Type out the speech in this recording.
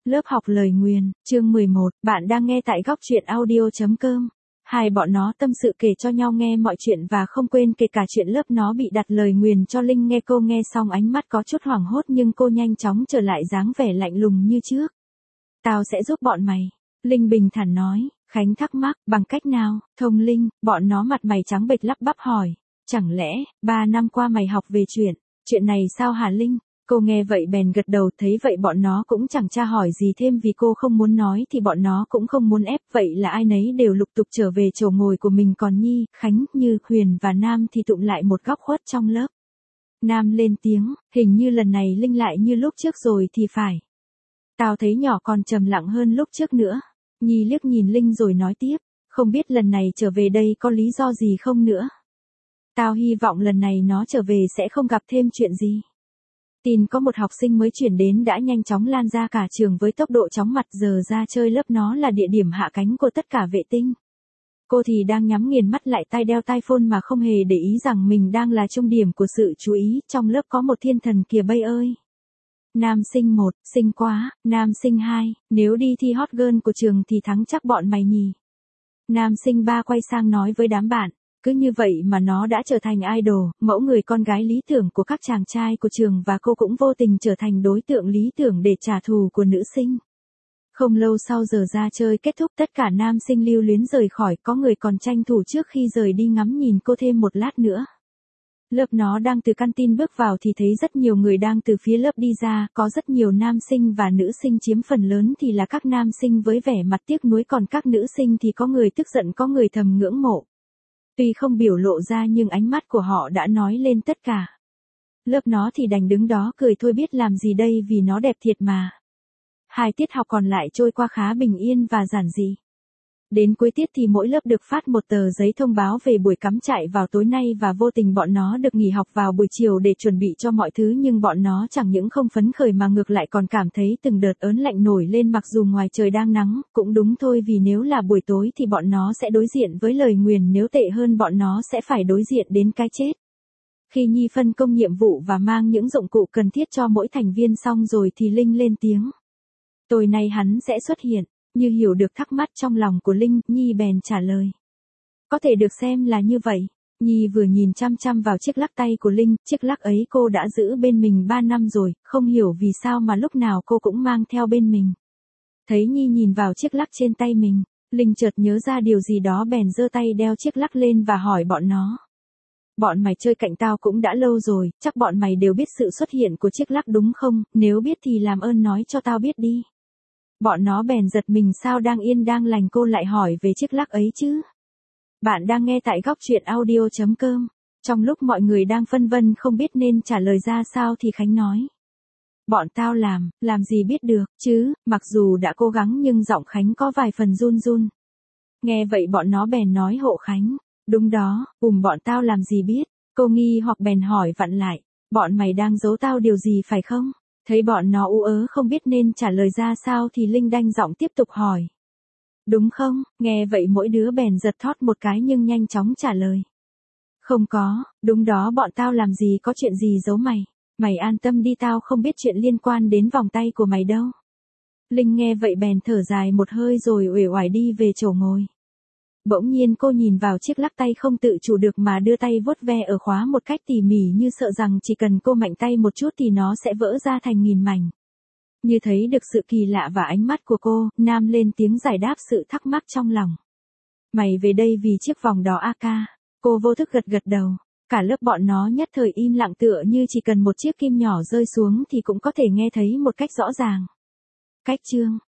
Lớp học lời nguyền, chương 11, bạn đang nghe tại góc truyện audio.com. Hai bọn nó tâm sự kể cho nhau nghe mọi chuyện và không quên kể cả chuyện lớp nó bị đặt lời nguyền cho Linh nghe. Cô nghe xong ánh mắt có chút hoảng hốt nhưng cô nhanh chóng trở lại dáng vẻ lạnh lùng như trước. Tao sẽ giúp bọn mày. Linh bình thản nói. Khánh thắc mắc, bằng cách nào? Thông Linh, bọn nó mặt mày trắng bệch lắp bắp hỏi. Chẳng lẽ, 3 năm qua mày học về chuyện này sao hả Linh? Cô nghe vậy bèn gật đầu, thấy vậy bọn nó cũng chẳng tra hỏi gì thêm vì cô không muốn nói thì bọn nó cũng không muốn ép, vậy là ai nấy đều lục tục trở về chỗ ngồi của mình, còn Nhi, Khánh, Như, Huyền và Nam thì tụm lại một góc khuất trong lớp. Nam lên tiếng, hình như lần này Linh lại như lúc trước rồi thì phải. Tao thấy nhỏ còn trầm lặng hơn lúc trước nữa. Nhi liếc nhìn Linh rồi nói tiếp, không biết lần này trở về đây có lý do gì không nữa. Tao hy vọng lần này nó trở về sẽ không gặp thêm chuyện gì. Tin có một học sinh mới chuyển đến đã nhanh chóng lan ra cả trường với tốc độ chóng mặt, giờ ra chơi lớp nó là địa điểm hạ cánh của tất cả vệ tinh. Cô thì đang nhắm nghiền mắt lại tai đeo tai phone mà không hề để ý rằng mình đang là trung điểm của sự chú ý. Trong lớp có một thiên thần kìa bây ơi. Nam sinh 1, xinh quá. Nam sinh 2, nếu đi thi hot girl của trường thì thắng chắc bọn mày nhỉ. Nam sinh 3 quay sang nói với đám bạn. Cứ như vậy mà nó đã trở thành idol, mẫu người con gái lý tưởng của các chàng trai của trường, và cô cũng vô tình trở thành đối tượng lý tưởng để trả thù của nữ sinh. Không lâu sau giờ ra chơi kết thúc, tất cả nam sinh lưu luyến rời khỏi, có người còn tranh thủ trước khi rời đi ngắm nhìn cô thêm một lát nữa. Lớp nó đang từ canteen bước vào thì thấy rất nhiều người đang từ phía lớp đi ra, có rất nhiều nam sinh và nữ sinh, chiếm phần lớn thì là các nam sinh với vẻ mặt tiếc nuối, còn các nữ sinh thì có người tức giận, có người thầm ngưỡng mộ. Tuy không biểu lộ ra nhưng ánh mắt của họ đã nói lên tất cả. Lớp nó thì đành đứng đó cười thôi, biết làm gì đây vì nó đẹp thiệt mà. 2 tiết học còn lại trôi qua khá bình yên và giản dị. Đến cuối tiết thì mỗi lớp được phát một tờ giấy thông báo về buổi cắm trại vào tối nay, và vô tình bọn nó được nghỉ học vào buổi chiều để chuẩn bị cho mọi thứ, nhưng bọn nó chẳng những không phấn khởi mà ngược lại còn cảm thấy từng đợt ớn lạnh nổi lên mặc dù ngoài trời đang nắng. Cũng đúng thôi, vì nếu là buổi tối thì bọn nó sẽ đối diện với lời nguyền, nếu tệ hơn bọn nó sẽ phải đối diện đến cái chết. Khi Nhi phân công nhiệm vụ và mang những dụng cụ cần thiết cho mỗi thành viên xong rồi thì Linh lên tiếng. Tối nay hắn sẽ xuất hiện. Như hiểu được thắc mắc trong lòng của Linh, Nhi bèn trả lời. Có thể được xem là như vậy. Nhi vừa nhìn chăm chăm vào chiếc lắc tay của Linh, chiếc lắc ấy cô đã giữ bên mình 3 năm rồi, không hiểu vì sao mà lúc nào cô cũng mang theo bên mình. Thấy Nhi nhìn vào chiếc lắc trên tay mình, Linh chợt nhớ ra điều gì đó bèn giơ tay đeo chiếc lắc lên và hỏi bọn nó. Bọn mày chơi cạnh tao cũng đã lâu rồi, chắc bọn mày đều biết sự xuất hiện của chiếc lắc đúng không? Nếu biết thì làm ơn nói cho tao biết đi. Bọn nó bèn giật mình, sao đang yên đang lành cô lại hỏi về chiếc lắc ấy chứ? Bạn đang nghe tại góc truyện audio.com. Trong lúc mọi người đang phân vân không biết nên trả lời ra sao thì Khánh nói. Bọn tao làm gì biết được chứ, mặc dù đã cố gắng nhưng giọng Khánh có vài phần run run. Nghe vậy bọn nó bèn nói hộ Khánh. Đúng đó, bọn tao làm gì biết. Cô nghi hoặc bèn hỏi vặn lại. Bọn mày đang giấu tao điều gì phải không? Thấy bọn nó ú ớ không biết nên trả lời ra sao thì Linh đanh giọng tiếp tục hỏi. Đúng không? Nghe vậy mỗi đứa bèn giật thót một cái nhưng nhanh chóng trả lời. Không có, đúng đó, bọn tao làm gì có chuyện gì giấu mày. Mày an tâm đi, tao không biết chuyện liên quan đến vòng tay của mày đâu. Linh nghe vậy bèn thở dài một hơi rồi uể oải đi về chỗ ngồi. Bỗng nhiên cô nhìn vào chiếc lắc tay không tự chủ được mà đưa tay vuốt ve ở khóa một cách tỉ mỉ, như sợ rằng chỉ cần cô mạnh tay một chút thì nó sẽ vỡ ra thành nghìn mảnh. Như thấy được sự kỳ lạ và ánh mắt của cô, Nam lên tiếng giải đáp sự thắc mắc trong lòng. Mày về đây vì chiếc vòng đó à ca? Cô vô thức gật đầu. Cả lớp bọn nó nhất thời im lặng, tựa như chỉ cần một chiếc kim nhỏ rơi xuống thì cũng có thể nghe thấy một cách rõ ràng. Cách chương